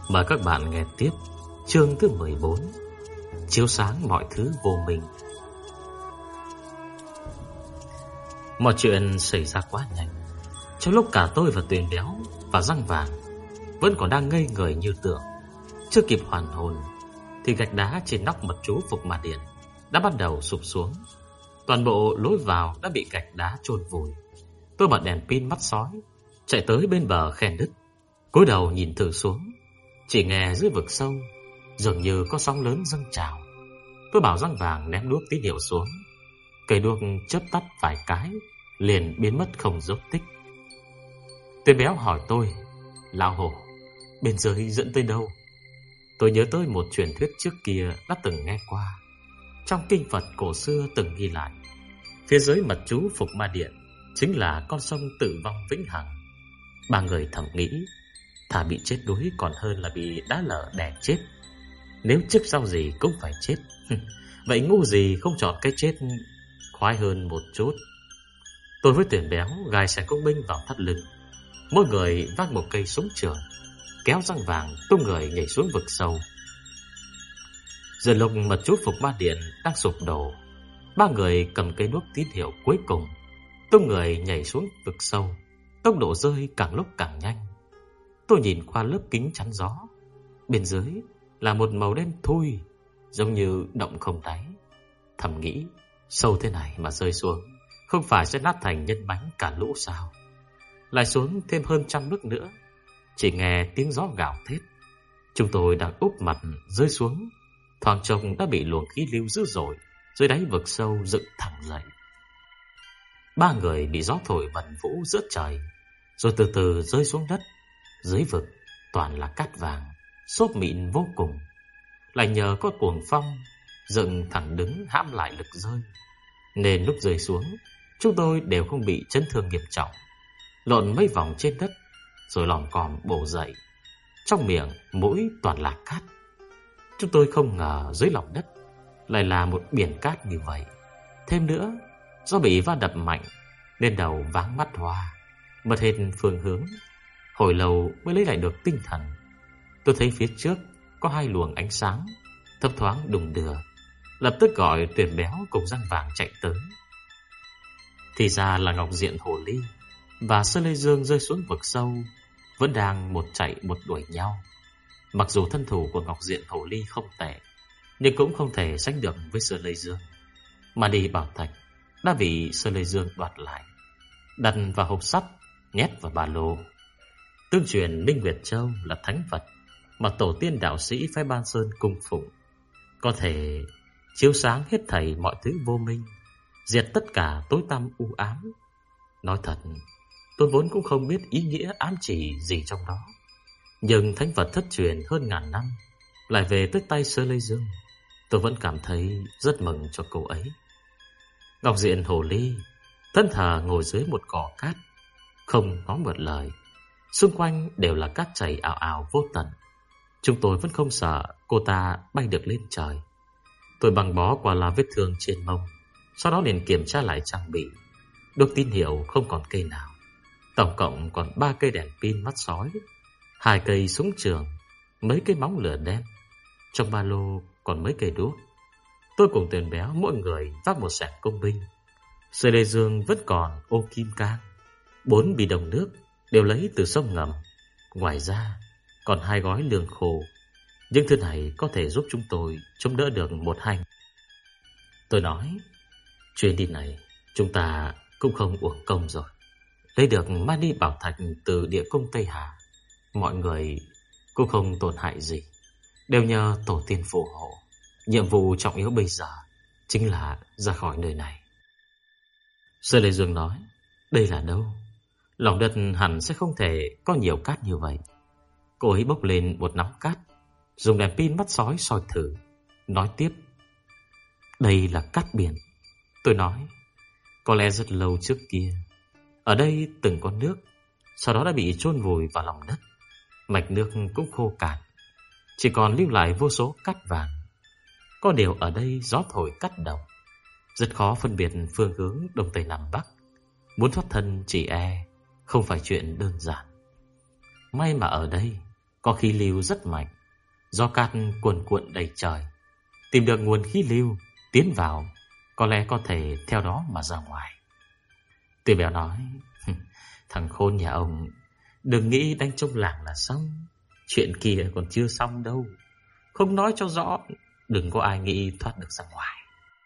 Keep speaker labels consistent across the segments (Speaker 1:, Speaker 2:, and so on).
Speaker 1: Mời các bạn nghe tiếp chương thứ 14, chiếu sáng mọi thứ vô minh. Mọi chuyện xảy ra quá nhanh. Trong lúc cả tôi và Tuyền Béo và Răng Vàng vẫn còn đang ngây người như tượng, chưa kịp hoàn hồn thì gạch đá trên nóc mật chú Phục Ma Điện đã bắt đầu sụp xuống. Toàn bộ lối vào đã bị gạch đá chôn vùi. Tôi bật đèn pin mắt sói, chạy tới bên bờ khe nứt, cúi đầu nhìn thử xuống. Chỉ nghe dưới vực sâu dường như có sóng lớn dâng trào. Tôi bảo Răng Vàng ném đuốc tín hiệu xuống. Cây đuốc chớp tắt vài cái, liền biến mất không dấu tích. Tuyền Béo hỏi tôi: "Lão Hổ, bên dưới dẫn tới đâu?" Tôi nhớ tới một truyền thuyết trước kia đã từng nghe qua. Trong kinh Phật cổ xưa từng ghi lại, phía dưới mật chú Phục Ma Điện chính là con sông tử vong vĩnh hằng. Ba người thầm nghĩ, thà bị chết đuối còn hơn là bị đá lở đè chết. Nếu trước sau gì cũng phải chết, vậy ngu gì không chọn cái chết khoái hơn một chút. Tôi với Tuyền Béo gài sải công binh vào thắt lưng, mỗi người vác một cây súng trường, kéo Răng Vàng tung người nhảy xuống vực sâu. Giờ lúc mật chú Phục Ma Điện đang sụp đổ, ba người cầm cây đuốc tín hiệu cuối cùng, tung người nhảy xuống vực sâu. Tốc độ rơi càng lúc càng nhanh. Tôi nhìn qua lớp kính chắn gió, bên dưới là một màu đen thui, giống như động không đáy. Thầm nghĩ, sâu thế này mà rơi xuống, không phải sẽ nát thành nhân bánh cả lũ sao? Lại xuống thêm hơn 100 bước nữa, chỉ nghe tiếng gió gào thét. Chúng tôi đang úp mặt rơi xuống, thoáng trông đã bị luồng khí lưu dữ dội dưới đáy vực sâu dựng thẳng dậy. Ba người bị gió thổi vần vũ giữa trời, rồi từ từ rơi xuống đất. Dưới vực toàn là cát vàng, xốp mịn vô cùng. Lại nhờ có cuồng phong dựng thẳng đứng hãm lại lực rơi, nên lúc rơi xuống chúng tôi đều không bị chấn thương nghiêm trọng. Lộn mấy vòng trên đất rồi lòm còm bổ dậy, trong miệng mũi toàn là cát. Chúng tôi không ngờ dưới lòng đất lại là một biển cát như vậy. Thêm nữa, do bị va đập mạnh nên đầu váng mắt hoa, mất hết phương hướng. Hồi lâu mới lấy lại được tinh thần. Tôi thấy phía trước có hai luồng ánh sáng thấp thoáng đùng đưa, lập tức gọi Tuyền Béo cùng Răng Vàng chạy tới. Thì ra là Ngọc Diện Hồ Ly và Sơ Lê Dương rơi xuống vực sâu, vẫn đang một chạy một đuổi nhau. Mặc dù thân thủ của Ngọc Diện Hồ Ly không tệ, nhưng cũng không thể sánh được với Sơ Lê Dương. Mà đi bảo thạch đã bị Sơ Lê Dương đoạt lại, đặt vào hộp sắt, nhét vào ba lô. Tương truyền Minh Nguyệt Châu là thánh vật mà tổ tiên đạo sĩ phái Ban Sơn cung phụng, có thể chiếu sáng hết thảy mọi thứ vô minh, diệt tất cả tối tăm u ám. Nói thật, tôi vốn cũng không biết ý nghĩa ám chỉ gì trong đó, nhưng thánh vật thất truyền hơn ngàn năm lại về tới tay Sơ Lê Dương, tôi vẫn cảm thấy rất mừng cho cô ấy. Ngọc Diện Hồ Ly thân thờ ngồi dưới một cỏ cát, không nói một lời. Xung quanh đều là cát chảy ào ào vô tận. Chúng tôi vẫn không sợ cô ta bay được lên trời. Tôi băng bó qua là vết thương trên mông, sau đó liền kiểm tra lại trang bị. Đuốc tín hiệu không còn cây nào. Tổng cộng còn 3 cây đèn pin mắt sói, 2 cây súng trường, mấy cây móng lửa đen. Trong ba lô còn mấy cây đuốc. Tôi cùng Tuyền Béo mỗi người vác một xẻng công binh. Sơ Lê Dương vẫn còn ô kim cang, 4 bì đồng nước đều lấy từ sông ngầm. Ngoài ra còn 2 gói lương khô. Những thứ này có thể giúp chúng tôi chống đỡ được 1-2. Tôi nói, chuyến đi này chúng ta cũng không uổng công rồi. Lấy được mani bảo thạch từ địa cung Tây Hà, mọi người cũng không tổn hại gì, đều nhờ tổ tiên phù hộ. Nhiệm vụ trọng yếu bây giờ chính là ra khỏi nơi này. Sơ Lê Dương nói, đây là đâu? Lòng đất hẳn sẽ không thể có nhiều cát như vậy. Cô ấy bốc lên một nắm cát, dùng đèn pin mắt sói soi thử, nói tiếp, đây là cát biển. Tôi nói, có lẽ rất lâu trước kia ở đây từng có nước, sau đó đã bị chôn vùi vào lòng đất. Mạch nước cũng khô cạn, chỉ còn lưu lại vô số cát vàng. Có điều ở đây gió thổi cát đồng, rất khó phân biệt phương hướng đông tây nam bắc. Muốn thoát thân chỉ e không phải chuyện đơn giản. May mà ở đây có khí lưu rất mạnh, gió cát cuồn cuộn đầy trời. Tìm được nguồn khí lưu, tiến vào, có lẽ có thể theo đó mà ra ngoài. Tuyền Béo nói, thằng khôn nhà ông, đừng nghĩ đánh trong làng là xong. Chuyện kia còn chưa xong đâu. Không nói cho rõ, đừng có ai nghĩ thoát được ra ngoài.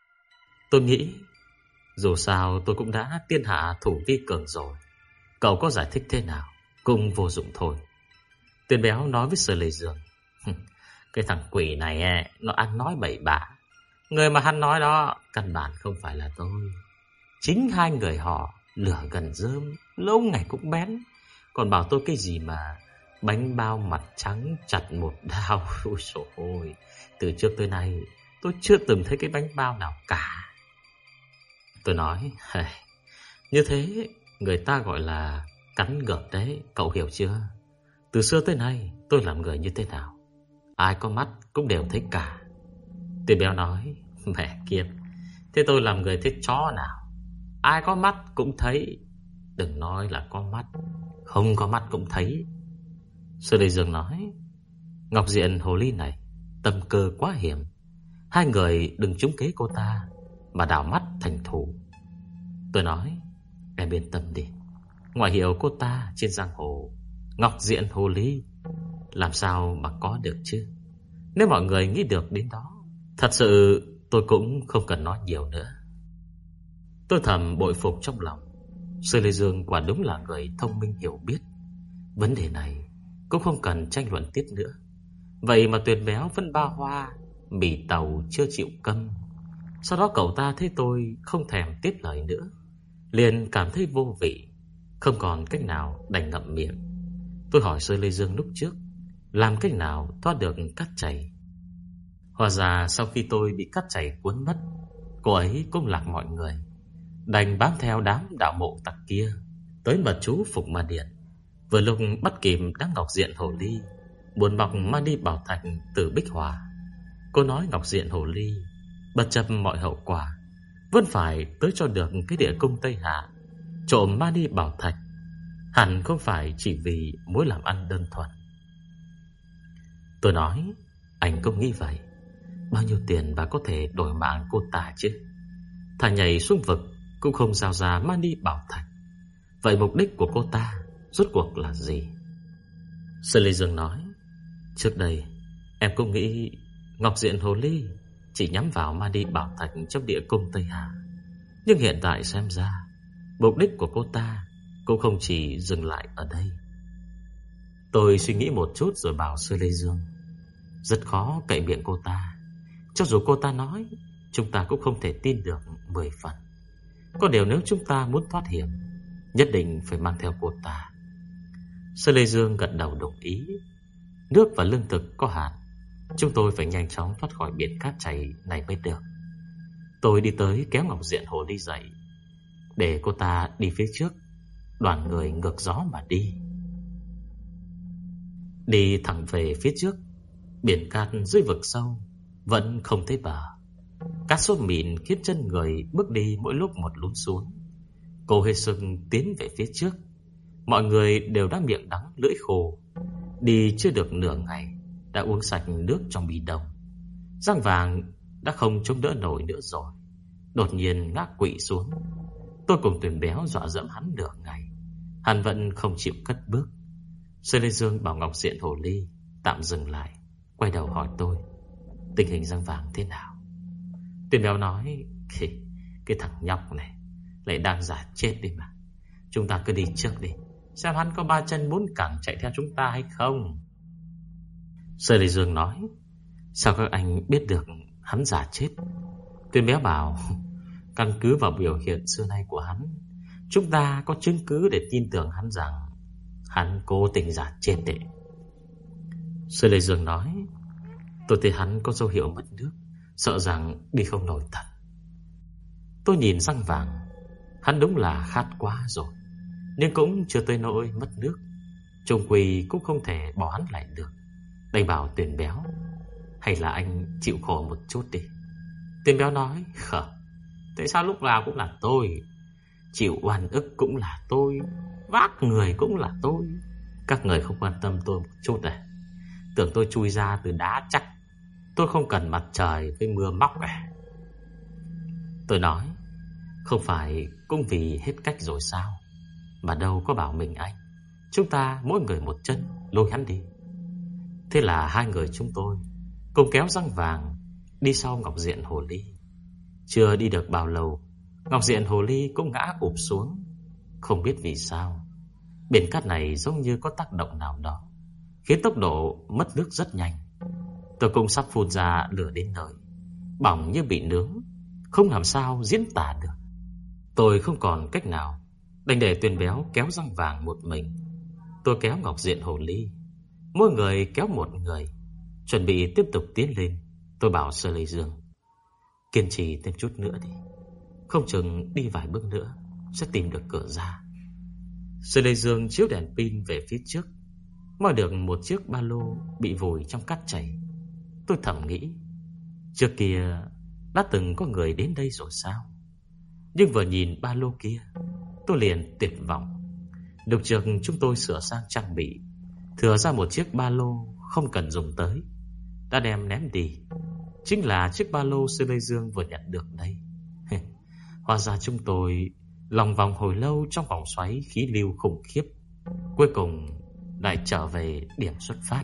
Speaker 1: Tôi nghĩ, dù sao tôi cũng đã tiên hạ thủ vi cường rồi. Cậu có giải thích thế nào cũng vô dụng thôi. Tuyền Béo nói với Sở Lê Dương, cái thằng quỷ này nó ăn nói bậy bạ. Người mà hắn nói đó căn bản không phải là tôi. Chính hai người họ lửa gần rơm, lâu ngày cũng bén. Còn bảo tôi cái gì mà bánh bao mặt trắng chặt một đao. Ôi dồi ôi, từ trước tới nay tôi chưa từng thấy cái bánh bao nào cả. Tôi nói, như thế người ta gọi là cắn ngược đấy, cậu hiểu chưa? Từ xưa tới nay tôi làm người như thế nào, ai có mắt cũng đều thấy cả. Tuyền Béo nói, mẹ kiếp, thế tôi làm người thế chó nào? Ai có mắt cũng thấy. Đừng nói là có mắt, không có mắt cũng thấy. Sở Lê Dương nói, Ngọc Diện hồ ly này tâm cơ quá hiểm. Hai người đừng trúng kế cô ta mà đảo mắt thành thù. Tôi nói, em yên tâm đi. Ngoại hiệu cô ta trên giang hồ Ngọc Diện hồ ly, làm sao mà có được chứ? Nếu mọi người nghĩ được đến đó, thật sự tôi cũng không cần nói nhiều nữa. Tôi thầm bội phục trong lòng. Sở Lê Dương quả đúng là người thông minh hiểu biết. Vấn đề này cũng không cần tranh luận tiếp nữa. Vậy mà Tuyền Béo vẫn ba hoa, mì tàu chưa chịu câm. Sau đó cậu ta thấy tôi không thèm tiếp lời nữa, liền cảm thấy vô vị, không còn cách nào đành ngậm miệng. Tôi hỏi Sở Lê Dương lúc trước làm cách nào thoát được cát chảy. Hóa ra sau khi tôi bị cát chảy cuốn mất, cô ấy cũng lạc mọi người, đành bám theo đám đạo mộ tặc kia tới mật chú Phục Ma Điện. Vừa lúc bắt kịp đám Ngọc Diện hồ ly buồn bọc mang đi bảo thạch từ Bích Hòa. Cô nói Ngọc Diện hồ ly bất chấp mọi hậu quả vẫn phải tới cho được cái địa cung Tây Hạ, trộm mang đi bảo thạch. Hẳn không phải chỉ vì muốn làm ăn đơn thuần. Tôi nói, anh cũng nghĩ vậy. Bao nhiêu tiền bà có thể đổi mạng cô ta chứ? Thà nhảy xuống vực cũng không giao ra mang đi bảo thạch. Vậy mục đích của cô ta rốt cuộc là gì? Sở Lê Dương nói, trước đây em cũng nghĩ Ngọc Diện hồ ly chỉ nhắm vào mang đi bảo thạch trong địa cung Tây Hạ. Nhưng hiện tại xem ra, mục đích của cô ta cũng không chỉ dừng lại ở đây. Tôi suy nghĩ một chút rồi bảo Sở Lê Dương, rất khó cậy miệng cô ta. Cho dù cô ta nói, chúng ta cũng không thể tin được 10 phần. Có điều nếu chúng ta muốn thoát hiểm, nhất định phải mang theo cô ta. Sở Lê Dương gật đầu đồng ý. Nước và lương thực có hạn, chúng tôi phải nhanh chóng thoát khỏi biển cát chảy này mới được. Tôi đi tới kéo Ngọc Diện hồ ly dậy, để cô ta đi phía trước, đoàn người ngược gió mà đi. Đi thẳng về phía trước, biển cát dưới vực sâu vẫn không thấy bờ. Cát xốp mịn khiến chân người bước đi mỗi lúc một lún xuống. Cô Hê Sưng tiến về phía trước. Mọi người đều đã miệng đắng lưỡi khô. Đi chưa được nửa ngày đã uống sạch nước trong bì đồng. Giang Vàng đã không chống đỡ nổi nữa rồi, đột nhiên ngã quỵ xuống. Tôi cùng Tuyền Béo dọa dẫm hắn nửa ngày, hắn vẫn không chịu cất bước. Sở Lê Dương bảo Ngọc Diện hồ ly tạm dừng lại, quay đầu hỏi tôi, tình hình Giang Vàng thế nào? Tuyền Béo nói, cái thằng nhóc này lại đang giả chết đi mà. Chúng ta cứ đi trước đi, xem hắn có 3 chân 4 cẳng chạy theo chúng ta hay không. Sở Lê Dương nói, sao các anh biết được hắn giả chết? Tuyền Béo bảo, căn cứ vào biểu hiện xưa nay của hắn, chúng ta có chứng cứ để tin tưởng hắn rằng hắn cố tình giả chết đấy. Sở Lê Dương nói, tôi thấy hắn có dấu hiệu mất nước, sợ rằng đi không nổi thật. Tôi nhìn Giang Vàng, hắn đúng là khát quá rồi, nhưng cũng chưa tới nỗi mất nước. Chung quy cũng không thể bỏ hắn lại được. Đành bảo Tuyền Béo, hay là anh chịu khổ một chút đi. Tuyền Béo nói, tại sao lúc nào cũng là tôi? Chịu oan ức cũng là tôi, vác người cũng là tôi. Các người không quan tâm tôi một chút này. Tưởng tôi chui ra từ đá chắc. Tôi không cần mặt trời với mưa móc à? Tôi nói, không phải cũng vì hết cách rồi sao? Mà đâu có bảo mình anh. Chúng ta mỗi người một chân lôi hắn đi. Thế là hai người chúng tôi cùng kéo răng vàng đi sau Ngọc Diện Hồ Ly. Chưa đi được bao lâu, Ngọc Diện Hồ Ly cũng ngã ụp xuống. Không biết vì sao, biển cát này giống như có tác động nào đó, khiến tốc độ mất nước rất nhanh. Tôi cũng sắp phun ra lửa đến nơi, bỏng như bị nướng, không làm sao diễn tả được. Tôi không còn cách nào, đành để Tuyền Béo kéo răng vàng một mình. Tôi kéo Ngọc Diện Hồ Ly, mỗi người kéo một người, chuẩn bị tiếp tục tiến lên. Tôi bảo Sơ Lê Dương, kiên trì thêm chút nữa đi, không chừng đi vài bước nữa sẽ tìm được cửa ra. Sơ Lê Dương chiếu đèn pin về phía trước, moi được một chiếc ba lô bị vùi trong cát chảy. Tôi thầm nghĩ, trước kia đã từng có người đến đây rồi sao? Nhưng vừa nhìn ba lô kia, tôi liền tuyệt vọng. Lúc trước chúng tôi sửa sang trang bị, thừa ra một chiếc ba lô không cần dùng tới, đã đem ném đi. Chính là chiếc ba lô Sư Lê Dương vừa nhận được đây. Hóa ra chúng tôi lòng vòng hồi lâu trong vòng xoáy khí lưu khủng khiếp, cuối cùng lại trở về điểm xuất phát.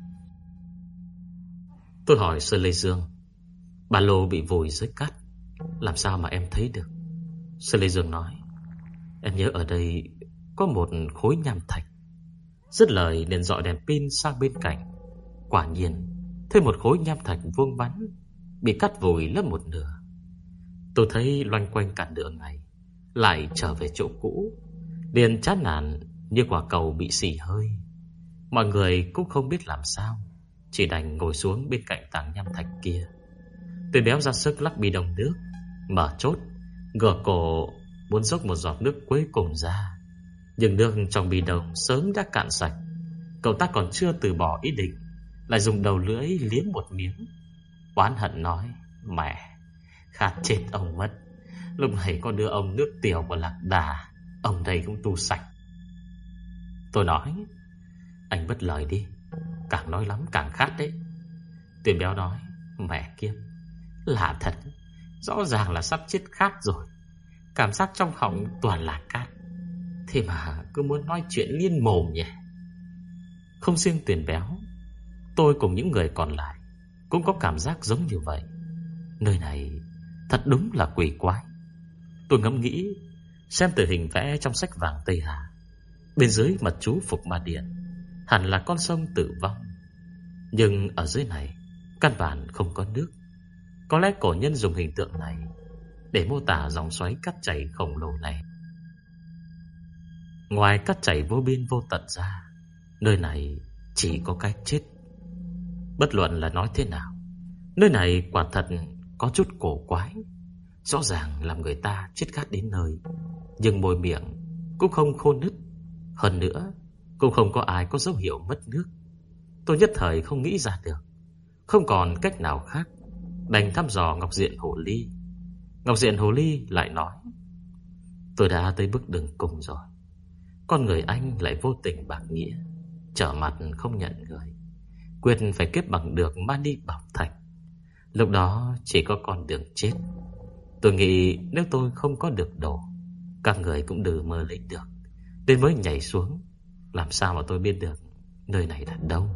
Speaker 1: Tôi hỏi Sư Lê Dương, ba lô bị vùi dưới cát, làm sao mà em thấy được? Sư Lê Dương nói, em nhớ ở đây có một khối nham thạch. Dứt lời liền dọi đèn pin sang bên cạnh. Quả nhiên thấy một khối nham thạch vuông vắn bị cắt vùi lấp một nửa. Tôi thấy loanh quanh cả nửa ngày, lại trở về chỗ cũ, liền chán nản như quả cầu bị xì hơi. Mọi người cũng không biết làm sao, chỉ đành ngồi xuống bên cạnh tảng nham thạch kia. Tuyền Béo ra sức lắc bi đồng nước, mở chốt, ngửa cổ muốn dốc một giọt nước cuối cùng ra. Nhưng nước trong bi đồng sớm đã cạn sạch. Cậu ta còn chưa từ bỏ ý định, lại dùng đầu lưỡi liếm một miếng, oán hận nói, mẹ, khát chết ông mất. Lúc này có đưa ông nước tiểu của Lạc Đà, ông đây cũng tu sạch. Tôi nói, anh bất lời đi, càng nói lắm càng khát đấy. Tuyền Béo nói, mẹ kiếp, lạ thật, rõ ràng là sắp chết khát rồi, cảm giác trong họng toàn là cát, thế mà cứ muốn nói chuyện liên mồm nhỉ. Không riêng Tuyền Béo, tôi cùng những người còn lại cũng có cảm giác giống như vậy. Nơi này thật đúng là quỷ quái. Tôi ngẫm nghĩ, xem từ hình vẽ trong sách vàng Tây Hà, bên dưới mật chú Phục Ma Điện hẳn là con sông tử vong. Nhưng ở dưới này căn bản không có nước. Có lẽ cổ nhân dùng hình tượng này để mô tả dòng xoáy cát chảy khổng lồ này. Ngoài cát chảy vô biên vô tận ra, nơi này chỉ có cái chết. Bất luận là nói thế nào, nơi này quả thật có chút cổ quái. Rõ ràng làm người ta chết khát đến nơi, nhưng môi miệng cũng không khô nứt. Hơn nữa cũng không có ai có dấu hiệu mất nước. Tôi nhất thời không nghĩ ra được, không còn cách nào khác, đành thăm dò Ngọc Diện Hồ Ly. Ngọc Diện Hồ Ly lại nói, tôi đã tới bước đường cùng rồi. Con người anh lại vô tình bạc nghĩa, trở mặt không nhận người, quyết phải kết bằng được Mani Bảo Thạch. Lúc đó chỉ có con đường chết. Tôi nghĩ nếu tôi không có được đồ, các người cũng đừng mơ lấy được, đến mới nhảy xuống. Làm sao mà tôi biết được nơi này là đâu?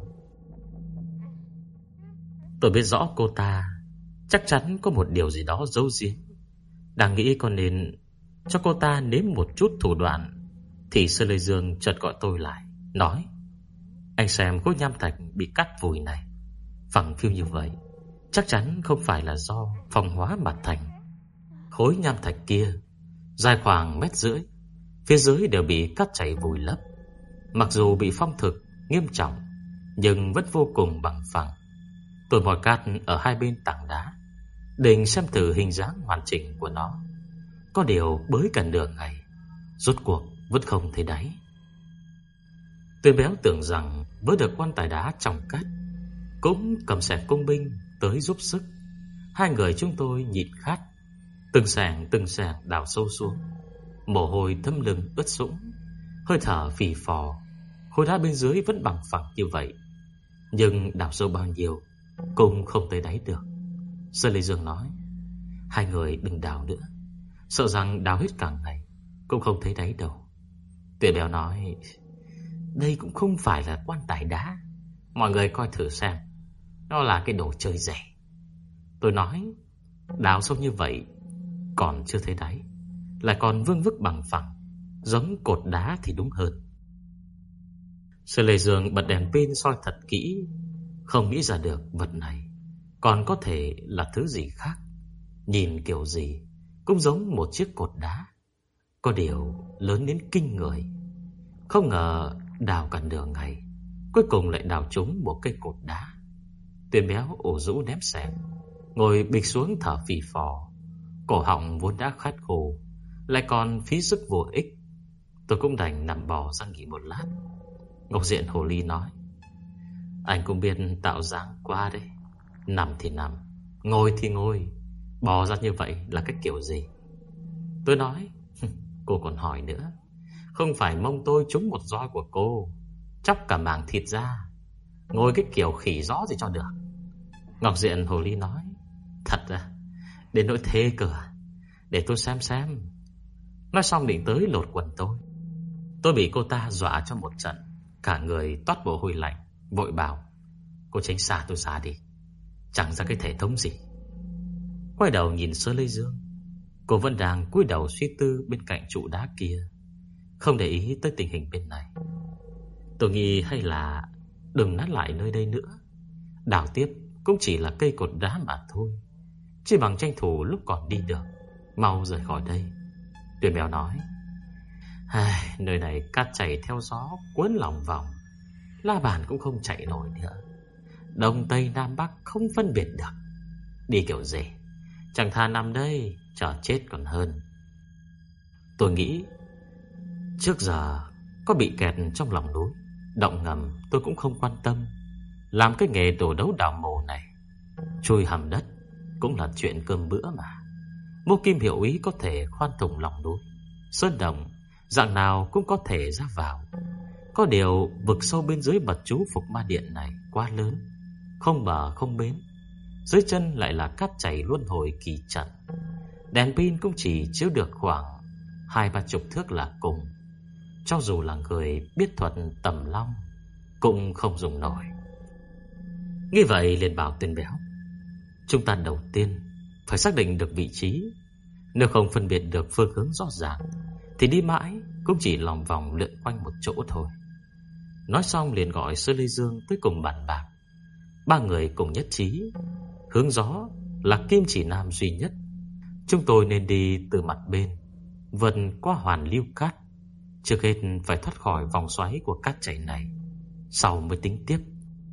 Speaker 1: Tôi biết rõ cô ta chắc chắn có một điều gì đó giấu giếm. Đang nghĩ có nên cho cô ta nếm một chút thủ đoạn, thì Sơ Lê Dương chợt gọi tôi lại, nói, anh xem khối nham thạch bị cắt vùi này, phẳng phiu như vậy, chắc chắn không phải là do phong hóa mà thành. Khối nham thạch kia dài khoảng 1,5 mét, phía dưới đều bị cát chảy vùi lấp. Mặc dù bị phong thực nghiêm trọng, nhưng vẫn vô cùng bằng phẳng. Tôi mỏi cát ở hai bên tảng đá, định xem thử hình dáng hoàn chỉnh của nó. Có điều bới cả nửa ngày, rốt cuộc vẫn không thấy đáy. Tuyền Béo tưởng rằng với được quan tài đá trong cát, cũng cầm xẻng công binh tới giúp sức. Hai người chúng tôi nhịn khát, từng sẻng đào sâu xuống, mồ hôi thấm lưng ướt sũng, hơi thở phì phò. Khối đá bên dưới vẫn bằng phẳng như vậy. Nhưng đào sâu bao nhiêu cũng không tới đáy được. Sơn Lê Dương nói: Hai người đừng đào nữa, sợ rằng đào hết cả ngày cũng không thấy đáy đâu. Tuyển Béo nói: Đây cũng không phải là quan tài đá, mọi người coi thử xem, nó là cái đồ chơi rẻ. Tôi nói: Đào sâu như vậy còn chưa thấy đáy, lại còn vương vức bằng phẳng, giống cột đá thì đúng hơn. Sư Lê Dương bật đèn pin soi thật kỹ, không nghĩ ra được vật này còn có thể là thứ gì khác. Nhìn kiểu gì cũng giống một chiếc cột đá, có điều lớn đến kinh người. Không ngờ đào cả nửa ngày, cuối cùng lại đào trúng một cây cột đá. Tuyển Béo ủ rũ ném xẻng, ngồi bịch xuống thở phì phò. Cổ họng vốn đã khát khô, lại còn phí sức vô ích. Tôi cũng đành nằm bò ra nghỉ một lát. Ngọc Diện Hồ Ly nói: Anh cũng biết tạo dáng quá đấy. Nằm thì nằm, ngồi thì ngồi, bò ra như vậy là cái kiểu gì? Tôi nói: Cô còn hỏi nữa, không phải mông tôi trúng một roi của cô, chóc cả mảng thịt ra, ngồi cái kiểu khỉ gió gì cho được. Ngọc Diện Hồ Ly nói: Thật à, đến nỗi thế cơ à? Để tôi xem. Nói xong định tới lột quần tôi bị cô ta dọa cho một trận, cả người toát mồ hôi lạnh, vội bảo: Cô tránh xa tôi ra đi, chẳng ra cái thể thống gì. Quay đầu nhìn Sơ Lê Dương, cô vẫn đang cúi đầu suy tư bên cạnh trụ đá kia, không để ý tới tình hình bên này. Tôi nghĩ hay là đừng nát lại nơi đây nữa, đào tiếp cũng chỉ là cây cột đá mà thôi, chỉ bằng tranh thủ lúc còn đi được, mau rời khỏi đây. Tuyển Béo nói: Nơi này cát chảy theo gió, cuốn lòng vòng, la bàn cũng không chạy nổi nữa, đông tây nam bắc không phân biệt được. Đi kiểu gì, chẳng thà nằm đây chờ chết còn hơn. Tôi nghĩ trước giờ có bị kẹt trong lòng núi, động ngầm tôi cũng không quan tâm. Làm cái nghề đổ đấu đào mồ này, chui hầm đất cũng là chuyện cơm bữa mà. Mô Kim Hiệu Ý có thể khoan thủng lòng núi, sơn động dạng nào cũng có thể ra vào. Có điều vực sâu bên dưới mật chú Phục Ma Điện này quá lớn, không bờ không bến, dưới chân lại là cát chảy luân hồi kỳ trận. Đèn pin cũng chỉ chiếu được khoảng 20-30 thước là cùng. Cho dù là người biết thuật tầm long cũng không dùng nổi. Nghĩ vậy liền bảo Tuyển Béo: Chúng ta đầu tiên phải xác định được vị trí. Nếu không phân biệt được phương hướng rõ ràng thì đi mãi cũng chỉ lòng vòng lượn quanh một chỗ thôi. Nói xong liền gọi Sơ Lê Dương tới cùng bàn bạc. Ba người cùng nhất trí, hướng gió là kim chỉ nam duy nhất. Chúng tôi nên đi từ mặt bên, vượt qua hoàn lưu cát. Trước hết phải thoát khỏi vòng xoáy của cát chảy này, sau mới tính tiếp.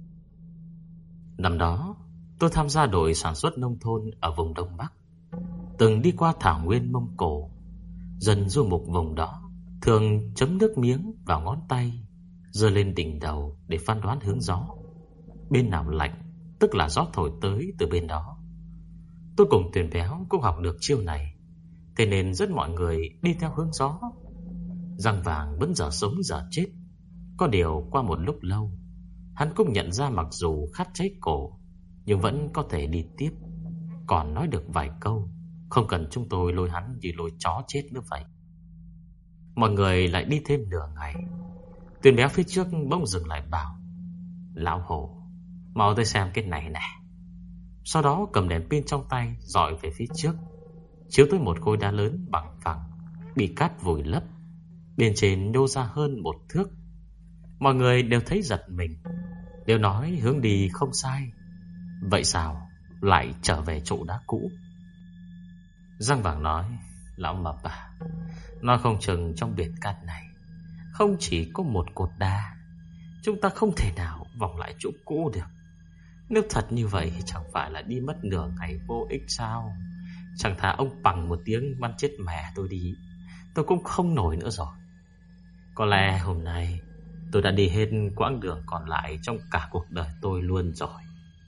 Speaker 1: Năm đó tôi tham gia đội sản xuất nông thôn ở vùng Đông Bắc, từng đi qua thảo nguyên Mông Cổ. Dân du mục vùng đó thường chấm nước miếng vào ngón tay, giơ lên đỉnh đầu để phán đoán hướng gió. Bên nào lạnh tức là gió thổi tới từ bên đó. Tôi cùng Tuyển Béo cũng học được chiêu này, thế nên dẫn mọi người đi theo hướng gió. Răng Vàng vẫn giờ sống giờ chết. Có điều qua một lúc lâu, hắn cũng nhận ra mặc dù khát cháy cổ, nhưng vẫn có thể đi tiếp, còn nói được vài câu, không cần chúng tôi lôi hắn như lôi chó chết nữa vậy. Mọi người lại đi thêm nửa ngày. Tuyển Béo phía trước bỗng dừng lại bảo: Lão Hổ, mau tới xem cái này nè. Sau đó cầm đèn pin trong tay dọi về phía trước, chiếu tới một khối đá lớn bằng phẳng, bị cát vùi lấp, bên trên nhô ra hơn 1 thước. Mọi người đều thấy giật mình, đều nói hướng đi không sai. Vậy sao lại trở về chỗ đá cũ? Răng Vàng nói: Lão Mập à, nói không chừng trong biển cát này không chỉ có một cột đá, chúng ta không thể nào vòng lại chỗ cũ được. Nếu thật như vậy thì chẳng phải là đi mất nửa ngày vô ích sao? Chẳng thà ông bằng một tiếng bắn chết mẹ tôi đi, tôi cũng không nổi nữa rồi. Có lẽ hôm nay tôi đã đi hết quãng đường còn lại trong cả cuộc đời tôi luôn rồi.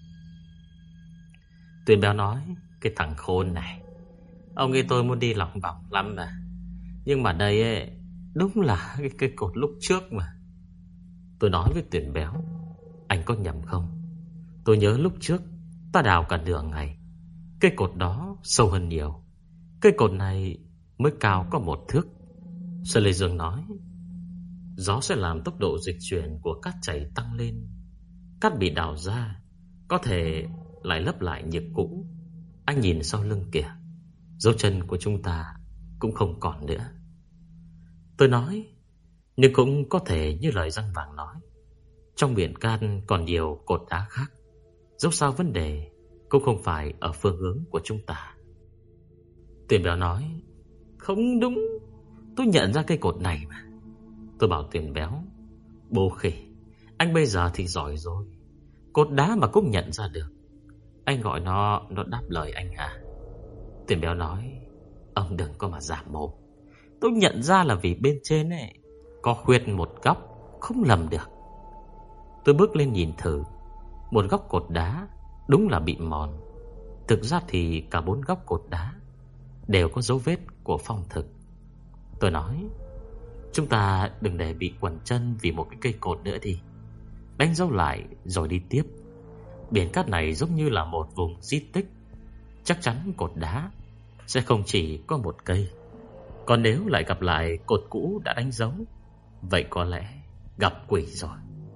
Speaker 1: Tuyển Béo nói: Cái thằng khôn này, ông nghĩ tôi muốn đi lòng vòng lắm mà. Nhưng mà đây ấy, đúng là cái cột lúc trước mà. Tôi nói với Tuyển Béo: Anh có nhầm không? Tôi nhớ lúc trước ta đào cả nửa ngày, cây cột đó sâu hơn nhiều. Cây cột này mới cao có 1 thước. Sở Lê Dương nói. Gió sẽ làm tốc độ dịch chuyển của cát chảy tăng lên. Cát bị đào ra có thể lại lấp lại nhịp cũ. Anh nhìn sau lưng kìa, dấu chân của chúng ta cũng không còn nữa. Tôi nói, nhưng cũng có thể như lời răng vàng nói, trong biển cát còn nhiều cột đá khác. Dẫu sao vấn đề cũng không phải ở phương hướng của chúng ta. Tiền Béo nói, không đúng, tôi nhận ra cây cột này mà. Tôi bảo Tiền Béo, bố khỉ, anh bây giờ thì giỏi rồi, cột đá mà cũng nhận ra được. Anh gọi nó đáp lời anh à? Tiền Béo nói, ông đừng có mà giả mồm. Tôi nhận ra là vì bên trên ấy có khuyết một góc, không lầm được. Tôi bước lên nhìn thử, một góc cột đá đúng là bị mòn. Thực ra thì cả 4 góc cột đá đều có dấu vết của phong thực. Tôi nói, chúng ta đừng để bị quằn chân vì một cái cây cột nữa đi. Đánh dấu lại rồi đi tiếp. Biển cát này giống như là một vùng di tích. Chắc chắn cột đá sẽ không chỉ có một cây. Còn nếu lại gặp lại cột cũ đã đánh dấu, vậy có lẽ gặp quỷ rồi.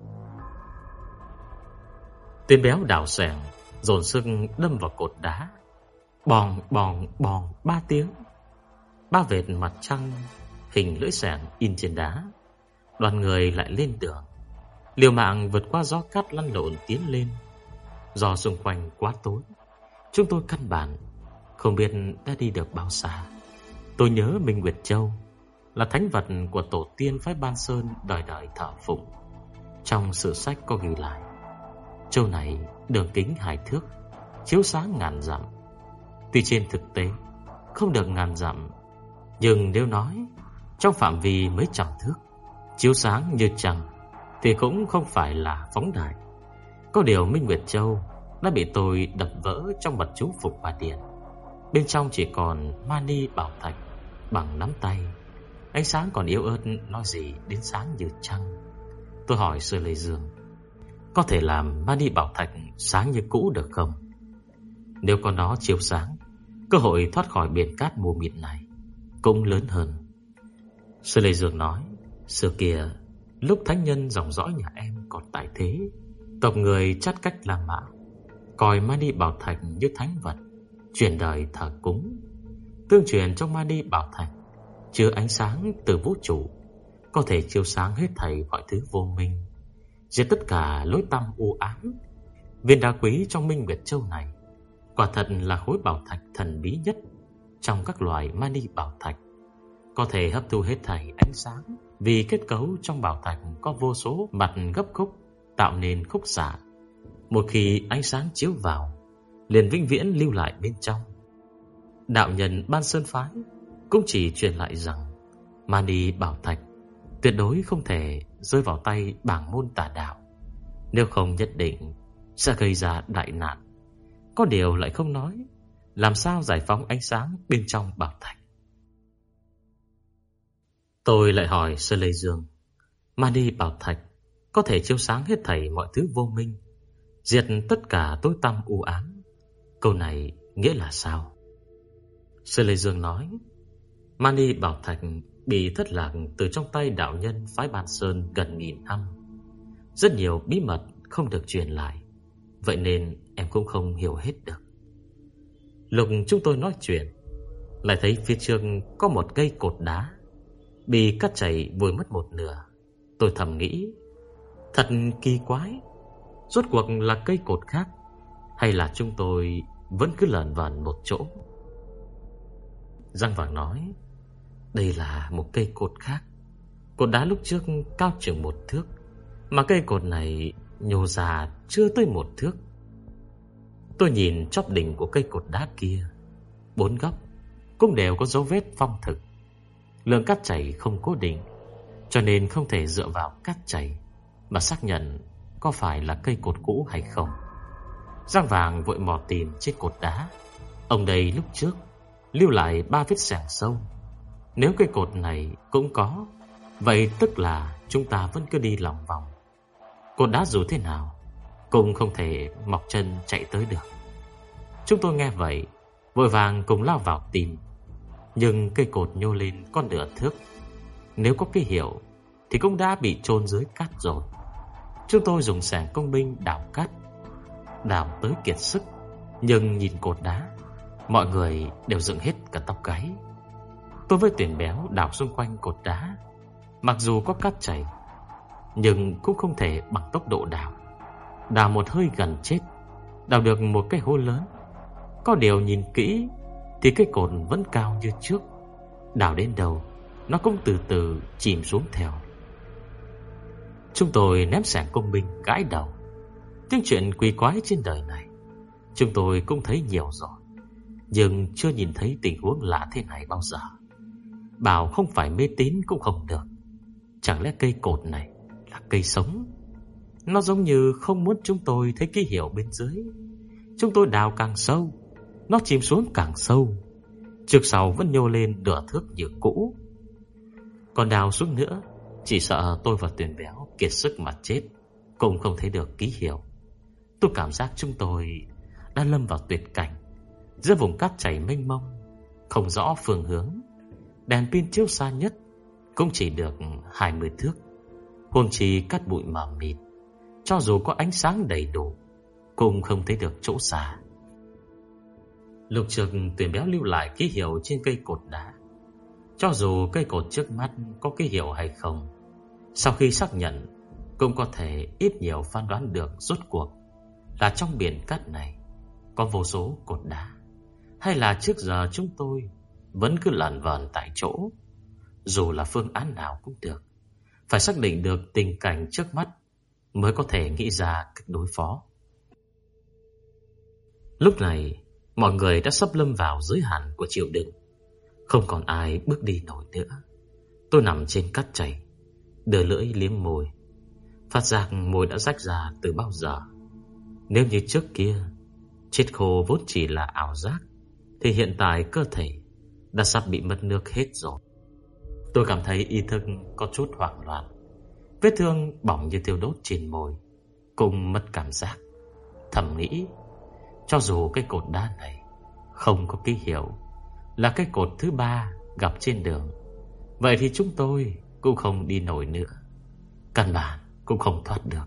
Speaker 1: Tên Béo đào xẻng dồn sức đâm vào cột đá. Bòng bòng bòng 3 tiếng. 3 vệt mặt trăng hình lưỡi xẻng in trên đá. Đoàn người lại lên đường, liều mạng vượt qua gió cát lăn lộn tiến lên. Do xung quanh quá tối, chúng tôi căn bản không biết đã đi được bao xa. Tôi nhớ Minh Nguyệt Châu là thánh vật của tổ tiên phái Ban Sơn đời đời thờ phụng. Trong sử sách có ghi lại, châu này đường kính 2 thước, chiếu sáng ngàn dặm. Tuy trên thực tế không được ngàn dặm, nhưng nếu nói trong phạm vi mấy trăm thước, chiếu sáng như trăng, thì cũng không phải là phóng đại. Có điều Minh Nguyệt Châu đã bị tôi đập vỡ trong mật chú Phục Bà Điền. Bên trong chỉ còn mani bảo thạch bằng nắm tay. Ánh sáng còn yếu ớt, nói gì đến sáng như trăng. Tôi hỏi Sư Lê Dương, có thể làm mani bảo thạch sáng như cũ được không? Nếu có nó chiếu sáng, cơ hội thoát khỏi biển cát mù mịt này cũng lớn hơn. Sư Lê Dương nói, xưa kia lúc thánh nhân dòng dõi nhà em còn tại thế, tộc người chắt cách làm mạo, coi mani bảo thạch như thánh vật, truyền đời thờ cúng. Tương truyền trong mani bảo thạch chứa ánh sáng từ vũ trụ, có thể chiếu sáng hết thảy mọi thứ vô minh, diệt tất cả lối tăm u ám. Viên đá quý trong Minh Nguyệt Châu này quả thật là khối bảo thạch thần bí nhất trong các loại mani bảo thạch, có thể hấp thu hết thảy ánh sáng. Vì kết cấu trong bảo thạch có vô số mặt gấp khúc, tạo nên khúc xạ. Một khi ánh sáng chiếu vào, liền vĩnh viễn lưu lại bên trong. Đạo nhân Ban Sơn phái cũng chỉ truyền lại rằng mani bảo thạch tuyệt đối không thể rơi vào tay bảng môn tà đạo, nếu không nhất định sẽ gây ra đại nạn. Có điều lại không nói làm sao giải phóng ánh sáng bên trong bảo thạch. Tôi lại hỏi Sơ Lê Dương, mani bảo thạch có thể chiếu sáng hết thảy mọi thứ vô minh, diệt tất cả tối tăm u ám. Câu này nghĩa là sao? Sơ Lê Dương nói, mani bảo thạch bị thất lạc từ trong tay đạo nhân phái Ban Sơn gần 1000 năm. Rất nhiều bí mật không được truyền lại, vậy nên em cũng không hiểu hết được. Lúc chúng tôi nói chuyện, lại thấy phía trước có một cây cột đá bị cát chảy vùi mất một nửa. Tôi thầm nghĩ, thật kỳ quái, rốt cuộc là cây cột khác, hay là chúng tôi vẫn cứ lởn vởn một chỗ? Giang Vàng nói, đây là một cây cột khác. Cột đá lúc trước cao chừng 1 thước, mà cây cột này nhô ra chưa tới 1 thước. Tôi nhìn chóp đỉnh của cây cột đá kia, 4 góc cũng đều có dấu vết phong thực. Lượng cát chảy không cố định, cho nên không thể dựa vào cát chảy mà xác nhận có phải là cây cột cũ hay không. Giang Vàng vội mò tìm trên cột đá. Ông đây lúc trước lưu lại 3 vết xẻng sâu. Nếu cây cột này cũng có, vậy tức là chúng ta vẫn cứ đi lòng vòng. Cột đá dù thế nào cũng không thể mọc chân chạy tới được. Chúng tôi nghe vậy vội vàng cùng lao vào tìm. Nhưng cây cột nhô lên có nửa thước. Nếu có ký hiệu thì cũng đã bị chôn dưới cát rồi. Chúng tôi dùng xẻng công binh đào cát, đào tới kiệt sức. Nhưng nhìn cột đá, mọi người đều dựng hết cả tóc gáy. Tôi với Tuyển Béo đào xung quanh cột đá. Mặc dù có cát chảy, nhưng cũng không thể bằng tốc độ đào. Đào một hơi gần chết, đào được một cái hố lớn. Có điều nhìn kỹ thì cái cột vẫn cao như trước. Đào đến đâu nó cũng từ từ chìm xuống theo. Chúng tôi ném xẻng công binh gãi đầu. Những chuyện quỷ quái trên đời này chúng tôi cũng thấy nhiều rồi, nhưng chưa nhìn thấy tình huống lạ thế này bao giờ. Bảo không phải mê tín cũng không được. Chẳng lẽ cây cột này là cây sống? Nó giống như không muốn chúng tôi thấy ký hiệu bên dưới. Chúng tôi đào càng sâu, nó chìm xuống càng sâu. Trước sau vẫn nhô lên nửa thước như cũ. Còn đào xuống nữa, chỉ sợ tôi và Tuyển Béo kiệt sức mà chết, cũng không thấy được ký hiệu. Tôi cảm giác chúng tôi đã lâm vào tuyệt cảnh, giữa vùng cát chảy mênh mông, không rõ phương hướng. Đèn pin chiếu xa nhất cũng chỉ được 20 thước, huống chi cát bụi mờ mịt. Cho dù có ánh sáng đầy đủ cũng không thấy được chỗ xa. Lục Trực Tuyển Béo lưu lại ký hiệu trên cây cột đá. Cho dù cây cột trước mắt có ký hiệu hay không, sau khi xác nhận cũng có thể ít nhiều phán đoán được rốt cuộc là trong biển cát này có vô số cột đá, hay là trước giờ chúng tôi vẫn cứ lẩn vẩn tại chỗ. Dù là phương án nào cũng được, phải xác định được tình cảnh trước mắt mới có thể nghĩ ra cách đối phó. Lúc này mọi người đã sắp lâm vào giới hạn của chịu đựng, không còn ai bước đi nổi nữa. Tôi nằm trên cát chảy, đưa lưỡi liếm môi, phát giác môi đã rách ra từ bao giờ. Nếu như trước kia chết khô vốn chỉ là ảo giác, thì hiện tại cơ thể đã sắp bị mất nước hết rồi. Tôi cảm thấy ý thức có chút hoảng loạn. Vết thương bỏng như thiêu đốt trên môi, cùng mất cảm giác. Thầm nghĩ, cho dù cái cột đá này không có ký hiệu, là cái cột thứ 3 gặp trên đường, vậy thì chúng tôi cũng không đi nổi nữa, căn bản cũng không thoát được.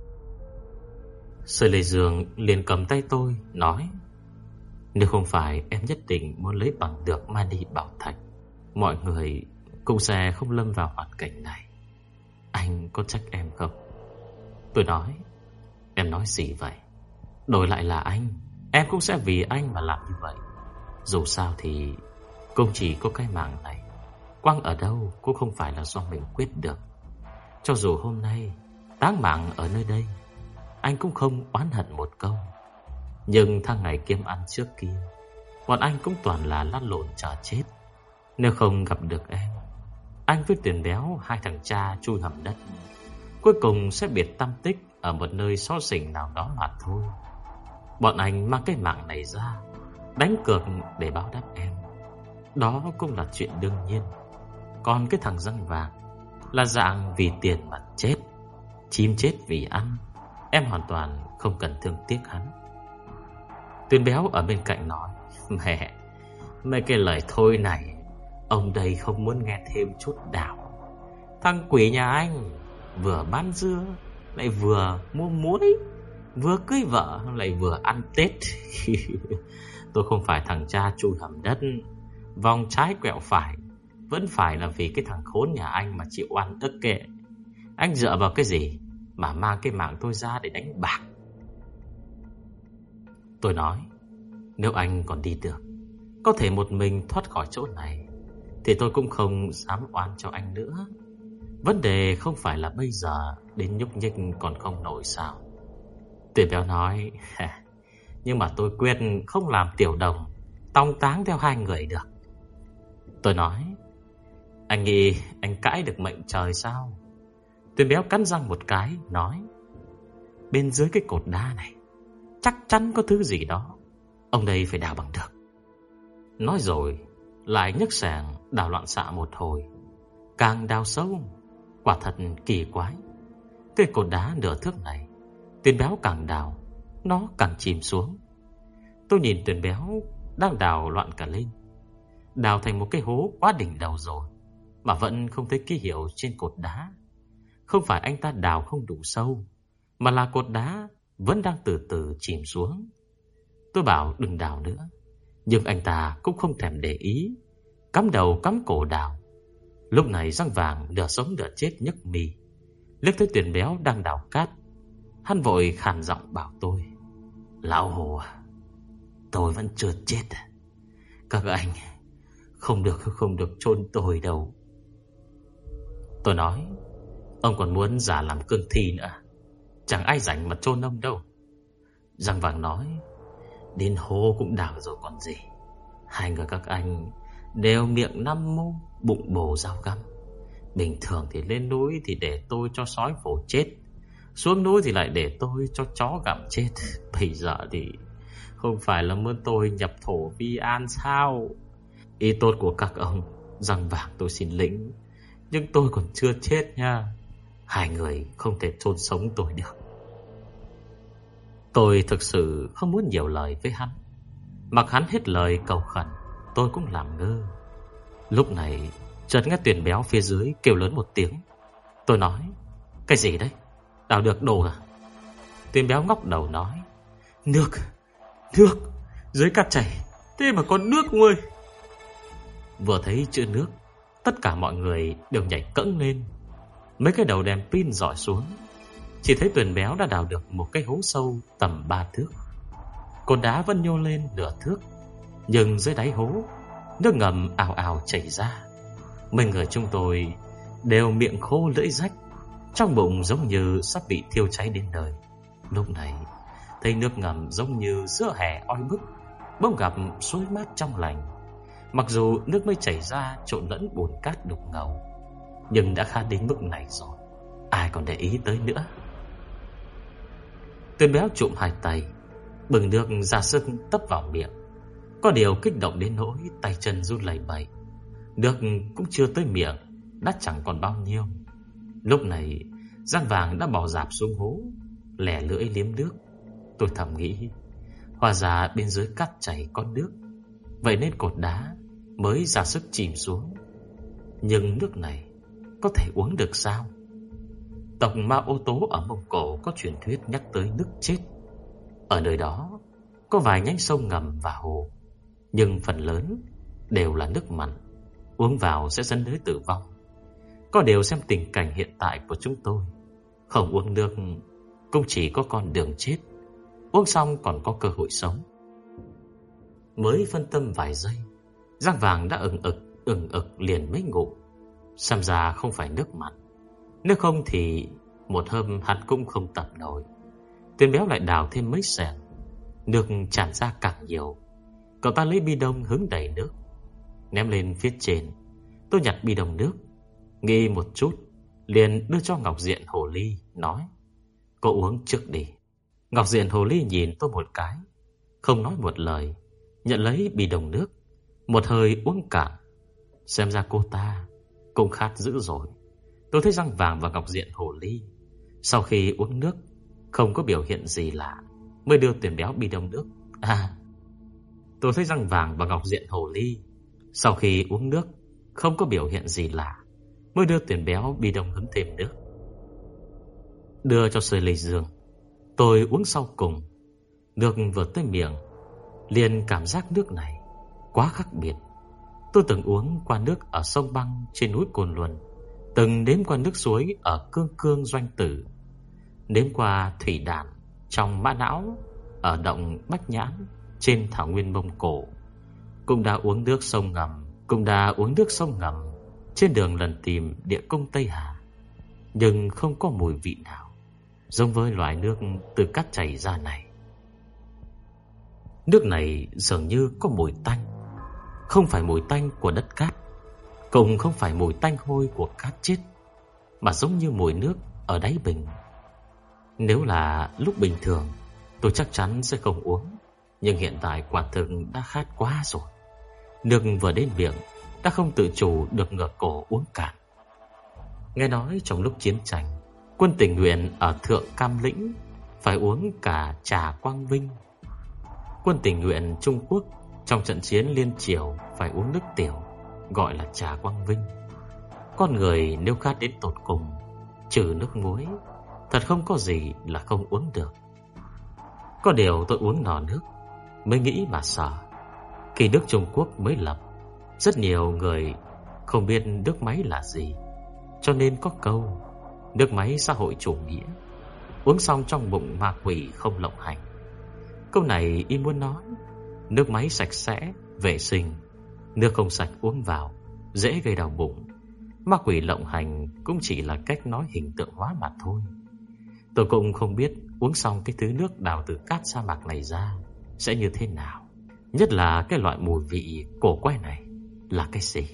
Speaker 1: Sở Lê Dương liền cầm tay tôi nói, nếu không phải em nhất định muốn lấy bằng được Mani Bảo Thạch, mọi người cũng sẽ không lâm vào hoàn cảnh này. Anh có trách em không? Tôi nói, em nói gì vậy? Đổi lại là anh, em cũng sẽ vì anh mà làm như vậy. Dù sao thì cũng chỉ có cái mạng này, quăng ở đâu cũng không phải là do mình quyết được. Cho dù hôm nay táng mạng ở nơi đây, anh cũng không oán hận một câu. Nhưng thằng ngày kiếm ăn trước kia, bọn anh cũng toàn là lăn lộn chờ chết. Nếu không gặp được em, anh với Tuyển Béo, hai thằng cha chui hầm đất, cuối cùng sẽ biệt tăm tích ở một nơi xó xỉnh nào đó mà thôi. Bọn anh mang cái mạng này ra đánh cược để báo đáp em, đó cũng là chuyện đương nhiên. Còn cái thằng răng vàng là dạng vì tiền mà chết, chim chết vì ăn, em hoàn toàn không cần thương tiếc hắn. Tuyển Béo ở bên cạnh nói, mẹ, mấy cái lời thôi này ông đây không muốn nghe thêm chút nào. Thằng quỷ nhà anh vừa bán dưa lại vừa mua muối, vừa cưới vợ lại vừa ăn Tết. Tôi không phải thằng cha chui hầm đất, vòng trái quẹo phải, vẫn phải là vì cái thằng khốn nhà anh mà chịu oan ức kệ. Anh dựa vào cái gì mà mang cái mạng tôi ra để đánh bạc? Tôi nói, nếu anh còn đi được, có thể một mình thoát khỏi chỗ này, thì tôi cũng không dám oan cho anh nữa. Vấn đề không phải là bây giờ đến nhúc nhích còn không nổi sao? Tuyển Béo nói, nhưng mà tôi quyết không làm tiểu đồng tong táng theo hai người được. Tôi nói, anh nghĩ anh cãi được mệnh trời sao? Tuyển Béo cắn răng một cái, nói, bên dưới cái cột đá này chắc chắn có thứ gì đó, ông đây phải đào bằng được. Nói rồi lại nhấc xẻng đào loạn xạ một hồi, càng đào sâu, quả thật kỳ quái. Cái cột đá nửa thước này Tuyền béo càng đào, nó càng chìm xuống. Tôi nhìn Tuyền béo đang đào loạn cả lên. Đào thành một cái hố quá đỉnh đầu rồi mà vẫn không thấy ký hiệu trên cột đá. Không phải anh ta đào không đủ sâu, mà là cột đá vẫn đang từ từ chìm xuống. Tôi bảo đừng đào nữa, nhưng anh ta cũng không thèm để ý, cắm đầu cắm cổ đào. Lúc này răng vàng nửa sống nửa chết nhấc mì, liếc thấy Tuyền béo đang đào cát. Hắn vội khàn giọng bảo tôi: Lão Hồ à, tôi vẫn chưa chết. Các anh không được chôn tôi đâu. Tôi nói: Ông còn muốn giả làm cương thi nữa, chẳng ai rảnh mà chôn ông đâu. Răng vàng nói: Đến hố cũng đào rồi còn gì. Hai người các anh đều miệng năm mô, bụng bồ dao găm. Bình thường thì lên núi thì để tôi cho sói vồ chết, xuống núi thì lại để tôi cho chó gặm chết. Bây giờ thì không phải là muốn tôi nhập thổ vi an sao? Ý tốt của các ông, răng vàng tôi xin lĩnh, nhưng tôi còn chưa chết nha. Hai người không thể chôn sống tôi được. Tôi thực sự không muốn nhiều lời với hắn. Mặc hắn hết lời cầu khẩn, tôi cũng làm ngơ. Lúc này chợt nghe Tuyền béo phía dưới kêu lớn một tiếng. Tôi nói: Cái gì đấy? Đào được đồ à? Tuyền béo ngóc đầu nói: Nước dưới cát chảy, thế mà có nước ông ơi. Vừa thấy chữ nước, tất cả mọi người đều nhảy cẫng lên. Mấy cái đầu đèn pin rọi xuống, chỉ thấy Tuyền béo đã đào được một cái hố sâu tầm 3 thước. Cột đá vẫn nhô lên nửa thước, nhưng dưới đáy hố, nước ngầm ào ào chảy ra. Mấy người chúng tôi đều miệng khô lưỡi rách, trong bụng giống như sắp bị thiêu cháy đến nơi. Lúc này thấy nước ngầm giống như giữa hè oi bức, bỗng gặp suối mát trong lành. Mặc dù nước mới chảy ra trộn lẫn bùn cát đục ngầu, nhưng đã khá đến mức này rồi, ai còn để ý tới nữa. Tuyền béo trụm hai tay, bừng nước ra sức tấp vào miệng. Có điều kích động đến nỗi tay chân run lẩy bẩy. Nước cũng chưa tới miệng đã chẳng còn bao nhiêu. Lúc này răng vàng đã bỏ rạp xuống hố, lẻ lưỡi liếm nước. Tôi thầm nghĩ, hóa ra bên dưới cát chảy có nước, vậy nên cột đá mới ra sức chìm xuống. Nhưng nước này có thể uống được sao? Tộc Ma Ô Tố ở Mông Cổ có truyền thuyết nhắc tới nước chết. Ở nơi đó có vài nhánh sông ngầm và hồ, nhưng phần lớn đều là nước mặn, uống vào sẽ dẫn tới tử vong. Có điều xem tình cảnh hiện tại của chúng tôi, không uống nước cũng chỉ có con đường chết, uống xong còn có cơ hội sống. Mới phân tâm vài giây, răng vàng đã ừng ực liền mấy ngụm. Xem ra không phải nước mặn, nếu không thì một hôm hắn cũng không tập nổi. Tuyền béo lại đào thêm mấy xẻng, nước tràn ra càng nhiều. Cậu ta lấy bi đông hứng đầy nước, ném lên phía trên. Tôi nhặt bi đông nước, nghĩ một chút, liền đưa cho Ngọc Diện Hồ Ly, nói: Cô uống trước đi. Ngọc Diện Hồ Ly nhìn tôi một cái, không nói một lời, nhận lấy bi đông nước, một hơi uống cạn. Xem ra cô ta cũng khát dữ rồi. Tôi thấy răng vàng và Ngọc Diện Hồ Ly sau khi uống nước không có biểu hiện gì lạ, mới đưa Tuyền béo bi đông nước. Tôi thấy răng vàng và Ngọc Diện Hồ Ly sau khi uống nước không có biểu hiện gì lạ, mới đưa Tuyền béo bi đông hứng thêm nước. Đưa cho Sơi Lê Dương, tôi uống sau cùng. Nước vừa tới miệng, liền cảm giác nước này quá khác biệt. Tôi từng uống qua nước ở sông băng trên núi Cồn Luân, từng nếm qua nước suối ở Cương Cương Doanh Tử, nếm qua thủy đản trong Mã Não ở động Bách Nhãn trên thảo nguyên Mông Cổ, cũng đã uống nước sông ngầm trên đường lần tìm địa cung Tây Hà, nhưng không có mùi vị nào giống với loại nước từ cát chảy ra này. Nước này dường như có mùi tanh, không phải mùi tanh của đất cát, cũng không phải mùi tanh hôi của cát chết, mà giống như mùi nước ở đáy bình. Nếu là lúc bình thường, tôi chắc chắn sẽ không uống, nhưng hiện tại quả thực đã khát quá rồi. Nước vừa đến miệng đã không tự chủ được ngửa cổ uống cạn. Nghe nói trong lúc chiến tranh, quân tình nguyện ở Thượng Cam Lĩnh phải uống cả trà Quang Vinh. Quân tình nguyện Trung Quốc trong trận chiến Liên Triều phải uống nước tiểu, gọi là trà Quang Vinh. Con người nếu khát đến tột cùng, trừ nước muối, thật không có gì là không uống được. Có điều tôi uống nò nước mới nghĩ mà sợ. Khi nước Trung Quốc mới lập, rất nhiều người không biết nước máy là gì, cho nên có câu nước máy xã hội chủ nghĩa, uống xong trong bụng ma quỷ không lộng hành. Câu này y muốn nói nước máy sạch sẽ, vệ sinh, nước không sạch uống vào dễ gây đau bụng. Ma quỷ lộng hành cũng chỉ là cách nói hình tượng hóa mà thôi. Tôi cũng không biết uống xong cái thứ nước đào từ cát sa mạc này ra sẽ như thế nào, nhất là cái loại mùi vị cổ quái này là cái gì.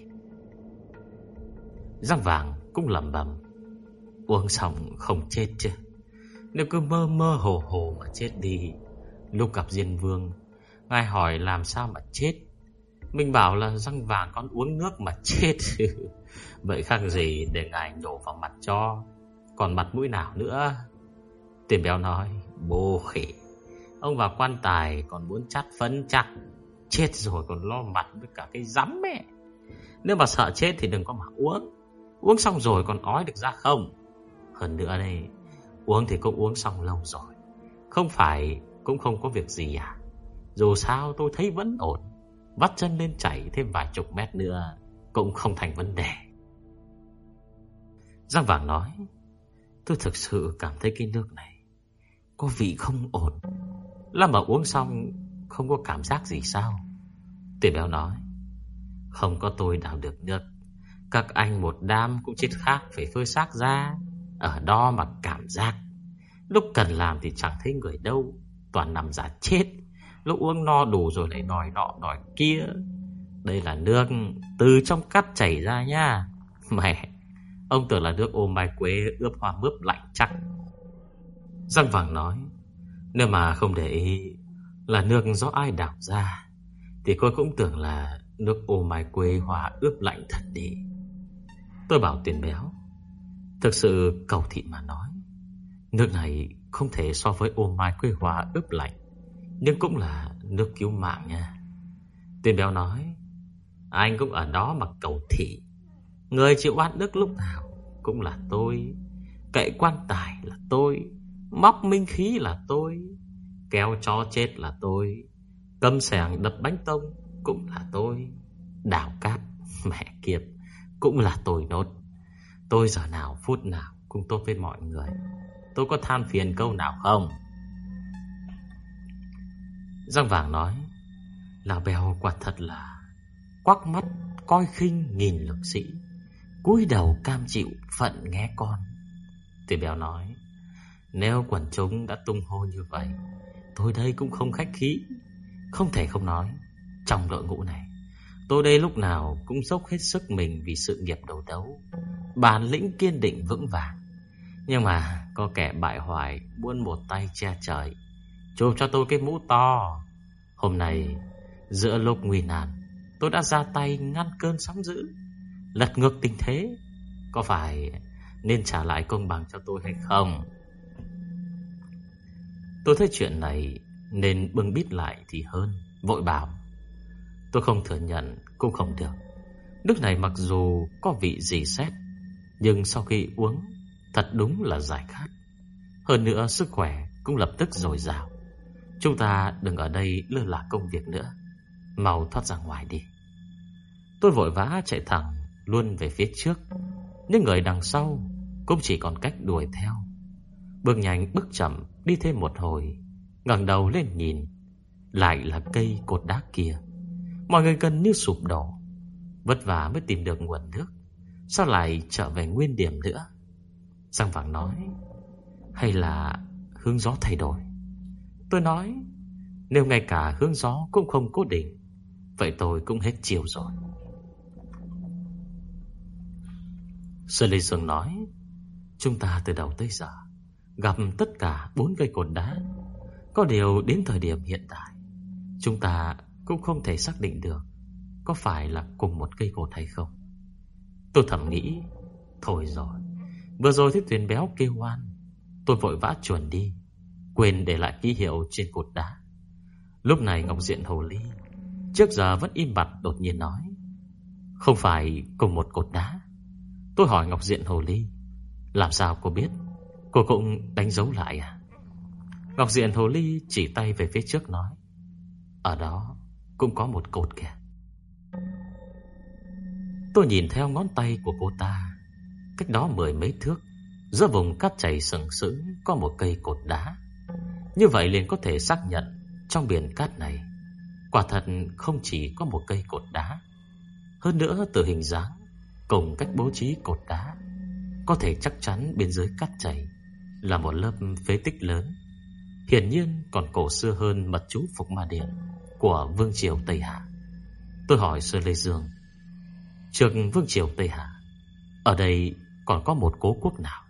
Speaker 1: Giang Vàng cũng lẩm bẩm, uống xong không chết chứ? Nếu cứ mơ mơ hồ hồ mà chết đi. Lúc gặp Diên Vương, ngài hỏi làm sao mà chết, mình bảo là Giang Vàng con uống nước mà chết. Vậy khác gì để ngài nhổ vào mặt cho, còn mặt mũi nào nữa. Tiền Béo nói, bô khỉ, ông vào quan tài còn muốn chát phấn chắc, chết rồi còn lo mặt với cả cái rắm mẹ. Nếu mà sợ chết thì đừng có mà uống, uống xong rồi còn ói được ra không. Hơn nữa đây, uống thì cũng uống xong lâu rồi, không phải cũng không có việc gì à. Dù sao tôi thấy vẫn ổn, vắt chân lên chảy thêm vài chục mét nữa cũng không thành vấn đề. Giang Vàng nói, tôi thực sự cảm thấy cái nước này có vị không ổn. Làm mà uống xong không có cảm giác gì sao? Tiền Béo nói, không có tôi đào được nước, các anh một đám cũng chết khác phải phơi xác ra. Ở đó mà cảm giác, lúc cần làm thì chẳng thấy người đâu, toàn nằm giả chết. Lúc uống no đủ rồi lại đòi nọ đòi kia. Đây là nước từ trong cát chảy ra nha. Mẹ, ông tưởng là nước ô mai quế ướp hoa mướp lạnh chắc. Giang Vàng nói, nếu mà không để ý là nước do ai đào ra thì tôi cũng tưởng là nước ô mai quế hoa ướp lạnh thật đi. Tôi bảo Tiền Béo, thực sự cầu thị mà nói, nước này không thể so với ô mai quế hoa ướp lạnh, nhưng cũng là nước cứu mạng nha. Tiền Béo nói, anh cũng ở đó mà cầu thị. Người chịu oan ức lúc nào cũng là tôi, cậy quan tài là tôi, móc minh khí là tôi, kéo chó chết là tôi, cầm xẻng đập bánh tông cũng là tôi, đào cát mẹ kiếp cũng là tôi nốt. Tôi giờ nào phút nào cũng tốt với mọi người. Tôi có than phiền câu nào không? Giang Vàng nói, Lão Béo quả thật là quắc mắt coi khinh nghìn lực sĩ, cúi đầu cam chịu phận nghe con. Tiền Béo nói, nếu quần chúng đã tung hô như vậy, tôi đây cũng không khách khí. Không thể không nói, trong đội ngũ này, tôi đây lúc nào cũng dốc hết sức mình vì sự nghiệp đầu đấu, bản lĩnh kiên định vững vàng. Nhưng mà có kẻ bại hoại muốn một tay che trời, chụp cho tôi cái mũ to. Hôm nay giữa lúc nguy nan, tôi đã ra tay ngăn cơn sóng dữ, lật ngược tình thế. Có phải nên trả lại công bằng cho tôi hay không? Tôi thấy chuyện này nên bưng bít lại thì hơn, vội bảo, tôi không thừa nhận cũng không được. Nước này mặc dù có vị dì xét, nhưng sau khi uống thật đúng là giải khát. Hơn nữa sức khỏe cũng lập tức dồi dào. Chúng ta đừng ở đây lơ là công việc nữa, mau thoát ra ngoài đi. Tôi vội vã chạy thẳng luôn về phía trước, những người đằng sau cũng chỉ còn cách đuổi theo. Bước nhanh bước chậm đi thêm một hồi, ngẩng đầu lên nhìn, lại là cây cột đá kia. Mọi người gần như sụp đổ, vất vả mới tìm được nguồn nước, sao lại trở về nguyên điểm nữa? Giang Vàng nói, hay là hướng gió thay đổi? Tôi nói, nếu ngay cả hướng gió cũng không cố định, vậy tôi cũng hết chiều rồi. Sơn Lê Dương nói, chúng ta từ đầu tới giờ gặp tất cả 4 cây cột đá. Có điều đến thời điểm hiện tại, chúng ta cũng không thể xác định được có phải là cùng một cây cột hay không. Tôi thầm nghĩ, thôi rồi, vừa rồi thấy Tuyền Béo kêu oan, tôi vội vã chuồn đi. quên để lại ký hiệu trên cột đá. Lúc này Ngọc Diện Hồ Ly trước giờ vẫn im bặt đột nhiên nói: "Không phải cùng một cột đá." Tôi hỏi Ngọc Diện Hồ Ly: "Làm sao cô biết? Cô cũng đánh dấu lại à?" Ngọc Diện Hồ Ly chỉ tay về phía trước nói: "Ở đó cũng có một cột kìa." Tôi nhìn theo ngón tay của cô ta. Cách đó 10 mấy thước, giữa vùng cát chảy sừng sững có một cây cột đá. Như vậy liền có thể xác nhận trong biển cát này quả thật không chỉ có một cây cột đá. Hơn nữa từ hình dáng cùng cách bố trí cột đá, có thể chắc chắn bên dưới cát chảy là một lớp phế tích lớn, hiển nhiên còn cổ xưa hơn mật chú Phục Ma Điện của Vương triều Tây Hạ. Tôi hỏi Sơ Lê Dương: "Trước Vương triều Tây Hạ, ở đây còn có một cố quốc nào?"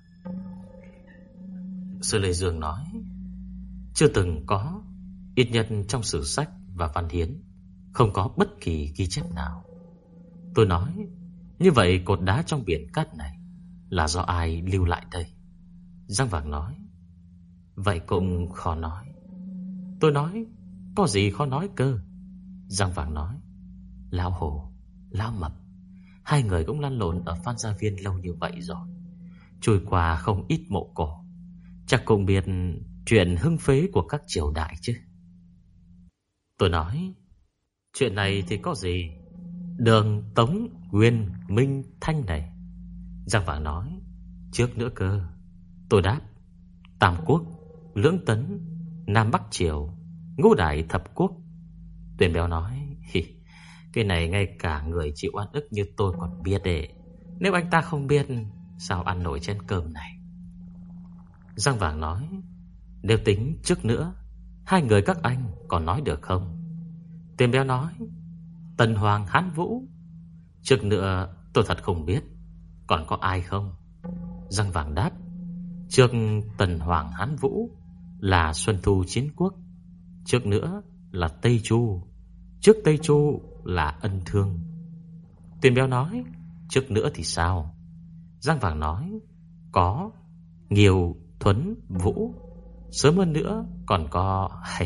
Speaker 1: Sơ Lê Dương nói: "Chưa từng có, ít nhất trong sử sách và văn hiến không có bất kỳ ghi chép nào." Tôi nói: "Như vậy cột đá trong biển cát này là do ai lưu lại đây?" Giang Vàng nói: "Vậy cũng khó nói." Tôi nói: "Có gì khó nói cơ?" Giang Vàng nói: "Lão Hồ, Lão Mập, hai người cũng lăn lộn ở Phan Gia Viên lâu như vậy rồi, trôi qua không ít mộ cổ, chắc cũng biết chuyện hưng phế của các triều đại chứ." Tôi nói: "Chuyện này thì có gì, Đường, Tống, Nguyên, Minh, Thanh này." Giang Vàng nói: "Trước nữa cơ." Tôi đáp: "Tam Quốc, Lưỡng Tấn, Nam Bắc Triều, Ngũ Đại Thập Quốc." Tuyền Béo nói: "Cái này ngay cả người chịu oan ức như tôi còn biết đấy. Nếu anh ta không biết, sao ăn nổi chén cơm này?" Giang Vàng nói: "Nếu tính trước nữa, hai người các anh còn nói được không?" Tuyền Béo nói: "Tần Hoàng Hán Vũ." Trước nữa tôi thật không biết, còn có ai không? Giang Vàng đáp: "Trước Tần Hoàng Hán Vũ là Xuân Thu Chiến Quốc, trước nữa là Tây Chu, trước Tây Chu là Ân Thương." Tuyền Béo nói: "Trước nữa thì sao?" Giang Vàng nói: "Có Nghiêu, Thuấn, Vũ, sớm hơn nữa còn có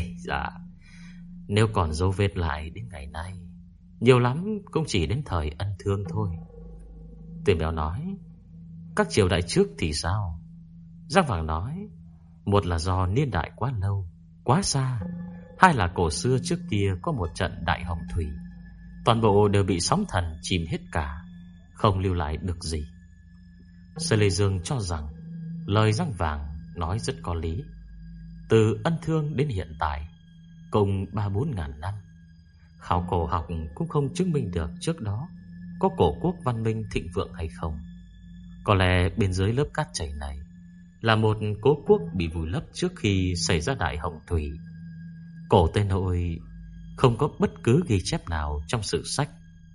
Speaker 1: nếu còn dấu vết lại đến ngày nay, nhiều lắm cũng chỉ đến thời Ân Thương thôi." Tuyền Béo nói: "Các triều đại trước thì sao?" Giang Vàng nói: "Một là do niên đại quá lâu, quá xa, hai là cổ xưa trước kia có một trận đại hồng thủy, toàn bộ đều bị sóng thần chìm hết cả, không lưu lại được gì." Sơ Lê Dương cho rằng lời Giang Vàng nói rất có lý. Từ Ân Thương đến hiện tại cùng 3-4 ngàn năm, khảo cổ học cũng không chứng minh được trước đó có cổ quốc văn minh thịnh vượng hay không. Có lẽ bên dưới lớp cát chảy này là một cố quốc bị vùi lấp trước khi xảy ra đại hồng thủy. Cổ Tây Nội không có bất cứ ghi chép nào trong sử sách.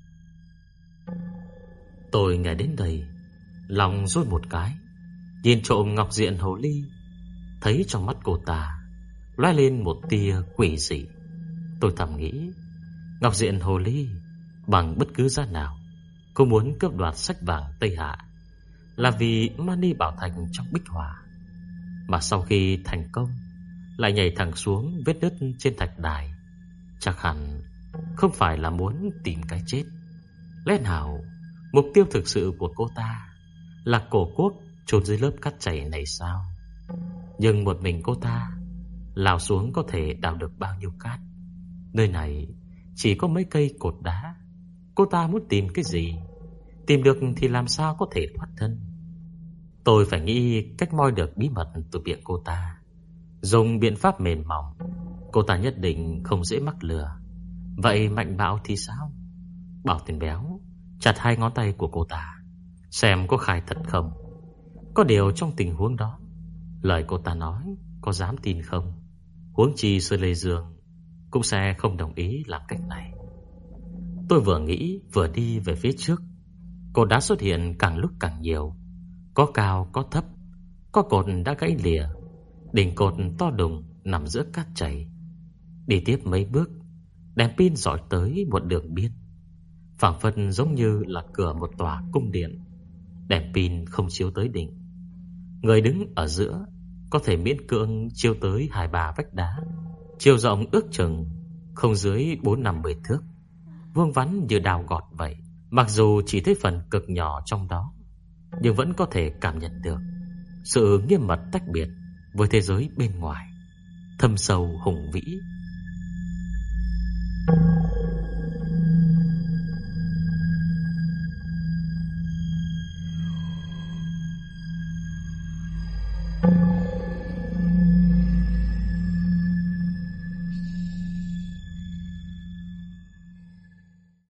Speaker 1: Tôi nghe đến đây, lòng run một cái, nhìn trộm Ngọc Diện Hồ Ly, thấy trong mắt cô ta lóe lên một tia quỷ dị. Tôi thầm nghĩ, Ngọc Diện Hồ Ly bằng bất cứ giá nào cô muốn cướp đoạt sách vàng Tây Hạ là vì Mani Bảo Thạch trong bích hỏa, mà sau khi thành công lại nhảy thẳng xuống vết nứt trên thạch đài, chắc hẳn không phải là muốn tìm cái chết. Lẽ nào mục tiêu thực sự của cô ta là cổ quốc chôn dưới lớp cát chảy này sao? Nhưng một mình cô ta lao xuống có thể đào được bao nhiêu cát? Nơi này chỉ có mấy cây cột đá, cô ta muốn tìm cái gì? Tìm được thì làm sao có thể thoát thân? Tôi phải nghĩ cách moi được bí mật từ miệng cô ta. Dùng biện pháp mềm mỏng, cô ta nhất định không dễ mắc lừa. Vậy mạnh bạo thì sao? Bảo Tiền Béo chặt hai ngón tay của cô ta, xem có khai thật không. Có điều trong tình huống đó, lời cô ta nói có dám tin không? Huống chi Sơ Lê Dương cũng sẽ không đồng ý làm cách này. Tôi vừa nghĩ vừa đi về phía trước. Cột đá xuất hiện càng lúc càng nhiều, có cao có thấp, có cột đã gãy lìa, đỉnh cột to đùng nằm giữa cát chảy. Đi tiếp mấy bước, đèn pin rọi tới một đường biên, phảng phất giống như là cửa một tòa cung điện. Đèn pin không chiếu tới đỉnh. Người đứng ở giữa có thể miễn cưỡng chiếu tới 2-3 vách đá, chiều rộng ước chừng không dưới 4-50 thước, vuông vắn như đào gọt vậy. Mặc dù chỉ thấy phần cực nhỏ trong đó, nhưng vẫn có thể cảm nhận được sự nghiêm mật tách biệt với thế giới bên ngoài, thâm sâu hùng vĩ